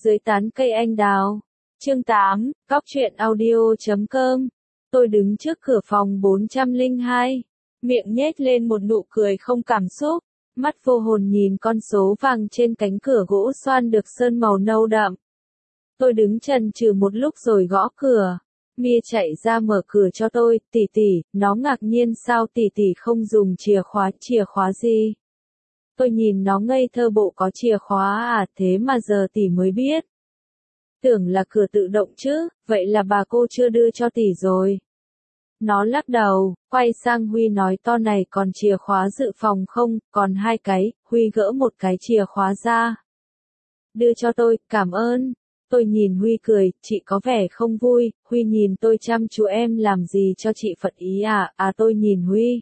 Dưới tán cây anh đào. Chương 8, Cóc truyện audio.com. Tôi đứng trước cửa phòng 402, miệng nhếch lên một nụ cười không cảm xúc, mắt vô hồn nhìn con số vàng trên cánh cửa gỗ xoan được sơn màu nâu đậm. Tôi đứng chần chừ một lúc rồi gõ cửa. Mia chạy ra mở cửa cho tôi, tỷ tỷ, nó ngạc nhiên sao tỷ tỷ không dùng chìa khóa gì? Tôi nhìn nó ngây thơ bộ có chìa khóa à, thế mà giờ tỷ mới biết. Tưởng là cửa tự động chứ, vậy là bà cô chưa đưa cho tỷ rồi. Nó lắc đầu, quay sang Huy nói to này còn chìa khóa dự phòng không, còn 2 cái, Huy gỡ một cái chìa khóa ra. Đưa cho tôi, cảm ơn. Tôi nhìn Huy cười, chị có vẻ không vui, Huy nhìn tôi chăm chú em làm gì cho chị phật ý à, tôi nhìn Huy.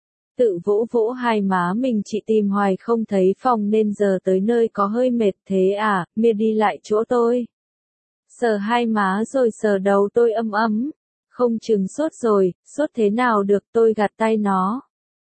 Tự vỗ vỗ hai má mình chị tìm hoài không thấy phòng nên giờ tới nơi có hơi mệt thế à, Mia đi lại chỗ tôi. Sờ hai má rồi sờ đầu tôi ấm ấm. Không chừng sốt rồi, sốt thế nào được tôi gạt tay nó.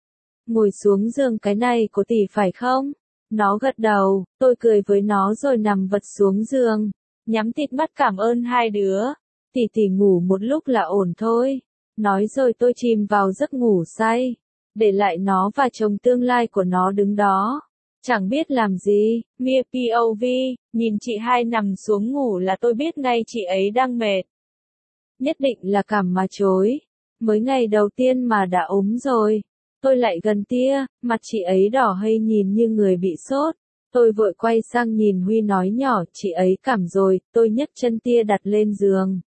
Ngồi xuống giường cái này của tỷ phải không? Nó gật đầu, tôi cười với nó rồi nằm vật xuống giường. Nhắm tịt mắt cảm ơn hai đứa. Tỷ ngủ một lúc là ổn thôi. Nói rồi tôi chìm vào giấc ngủ say. Để lại nó và chồng tương lai của nó đứng đó. Chẳng biết làm gì, Mia POV, nhìn chị hai nằm xuống ngủ là tôi biết ngay chị ấy đang mệt. Nhất định là cảm mà chối. Mới ngày đầu tiên mà đã ốm rồi. Tôi lại gần tia, mặt chị ấy đỏ hây nhìn như người bị sốt. Tôi vội quay sang nhìn Huy nói nhỏ, chị ấy cảm rồi, tôi nhấc chân tia đặt lên giường.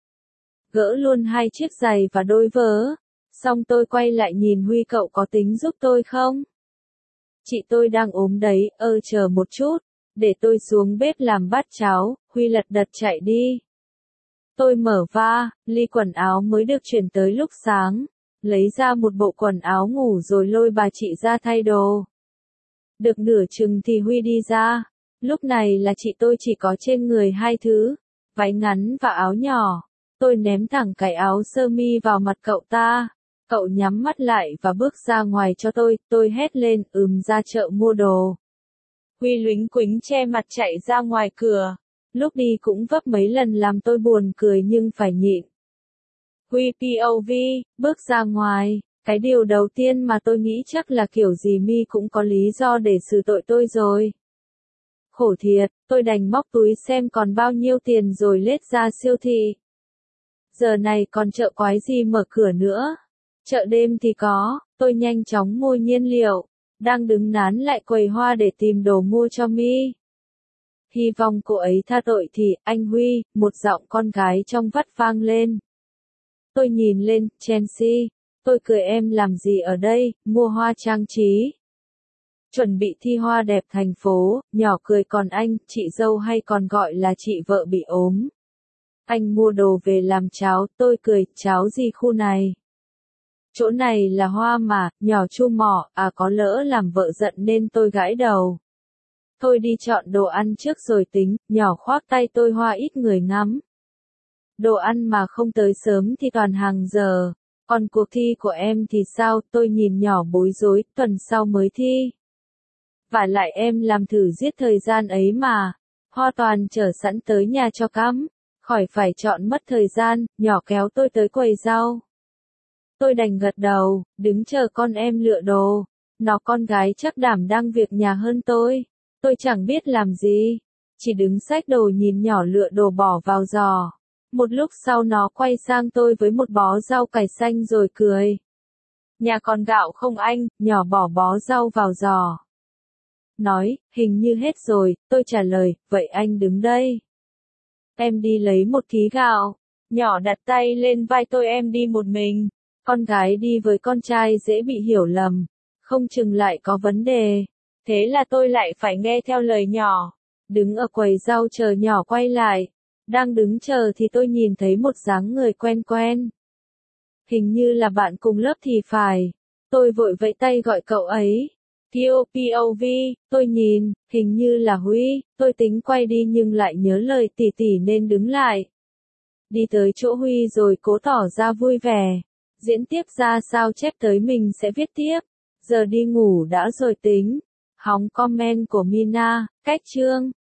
Gỡ luôn 2 chiếc giày và đôi vớ. Xong tôi quay lại nhìn Huy cậu có tính giúp tôi không? Chị tôi đang ốm đấy, chờ một chút. Để tôi xuống bếp làm bát cháo, Huy lật đật chạy đi. Tôi mở ly quần áo mới được chuyển tới lúc sáng. Lấy ra một bộ quần áo ngủ rồi lôi bà chị ra thay đồ. Được nửa chừng thì Huy đi ra. Lúc này là chị tôi chỉ có trên người 2 thứ. Váy ngắn và áo nhỏ. Tôi ném thẳng cái áo sơ mi vào mặt cậu ta. Cậu nhắm mắt lại và bước ra ngoài cho tôi hét lên, ra chợ mua đồ. Huy luính quính che mặt chạy ra ngoài cửa. Lúc đi cũng vấp mấy lần làm tôi buồn cười nhưng phải nhịn. Huy POV, bước ra ngoài, cái điều đầu tiên mà tôi nghĩ chắc là kiểu gì Mi cũng có lý do để xử tội tôi rồi. Khổ thiệt, tôi đành móc túi xem còn bao nhiêu tiền rồi lết ra siêu thị. Giờ này còn chợ quái gì mở cửa nữa. Chợ đêm thì có, tôi nhanh chóng mua nhiên liệu, đang đứng nán lại quầy hoa để tìm đồ mua cho Mi. Hy vọng cô ấy tha tội thì, anh Huy, một giọng con gái trong vắt vang lên. Tôi nhìn lên, Chelsea, tôi cười em làm gì ở đây, mua hoa trang trí. Chuẩn bị thi hoa đẹp thành phố, nhỏ cười còn anh, chị dâu hay còn gọi là chị vợ bị ốm. Anh mua đồ về làm cháo, tôi cười, cháo gì khu này? Chỗ này là hoa mà, nhỏ chu mỏ, có lỡ làm vợ giận nên tôi gãi đầu. Thôi đi chọn đồ ăn trước rồi tính, nhỏ khoác tay tôi hoa ít người ngắm. Đồ ăn mà không tới sớm thì toàn hàng giờ. Còn cuộc thi của em thì sao, tôi nhìn nhỏ bối rối, tuần sau mới thi. Vả lại em làm thử giết thời gian ấy mà. Hoa toàn chở sẵn tới nhà cho cắm. Khỏi phải chọn mất thời gian, nhỏ kéo tôi tới quầy rau. Tôi đành gật đầu, đứng chờ con em lựa đồ. Nó con gái chắc đảm đang việc nhà hơn tôi. Tôi chẳng biết làm gì. Chỉ đứng xách đồ nhìn nhỏ lựa đồ bỏ vào giỏ. Một lúc sau nó quay sang tôi với một bó rau cải xanh rồi cười. Nhà còn gạo không anh, nhỏ bỏ bó rau vào giỏ. Nói, hình như hết rồi, tôi trả lời, vậy anh đứng đây. Em đi lấy 1 ký gạo. Nhỏ đặt tay lên vai tôi em đi một mình. Con gái đi với con trai dễ bị hiểu lầm. Không chừng lại có vấn đề. Thế là tôi lại phải nghe theo lời nhỏ. Đứng ở quầy rau chờ nhỏ quay lại. Đang đứng chờ thì tôi nhìn thấy một dáng người quen quen. Hình như là bạn cùng lớp thì phải. Tôi vội vẫy tay gọi cậu ấy. POV, tôi nhìn, hình như là Huy. Tôi tính quay đi nhưng lại nhớ lời tỷ nên đứng lại. Đi tới chỗ Huy rồi cố tỏ ra vui vẻ. Diễn tiếp ra sao chép tới mình sẽ viết tiếp. Giờ đi ngủ đã rồi tính. Hóng comment của Mina, cách chương.